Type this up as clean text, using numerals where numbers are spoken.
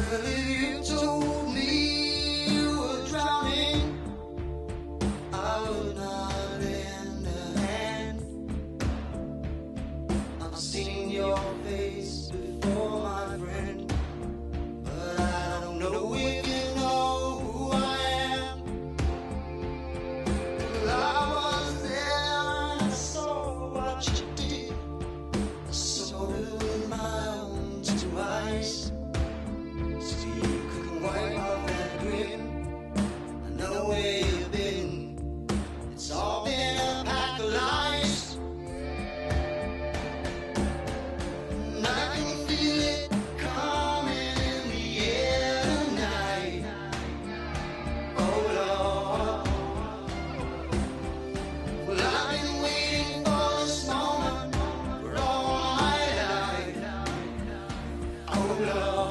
Well, if you told me you were drowning, I would not lend a hand. I've seen your face before, my friend, but I don't know if you know who I am. Well, I was there and I saw what you did. I saw it with my own two eyes. So you couldn't wipe off that grin. I know where you've been. It's all been a pack of lies. And I can feel it coming in the air tonight. Oh Lord. Well, I've been waiting for this moment for all my life. Oh Lord.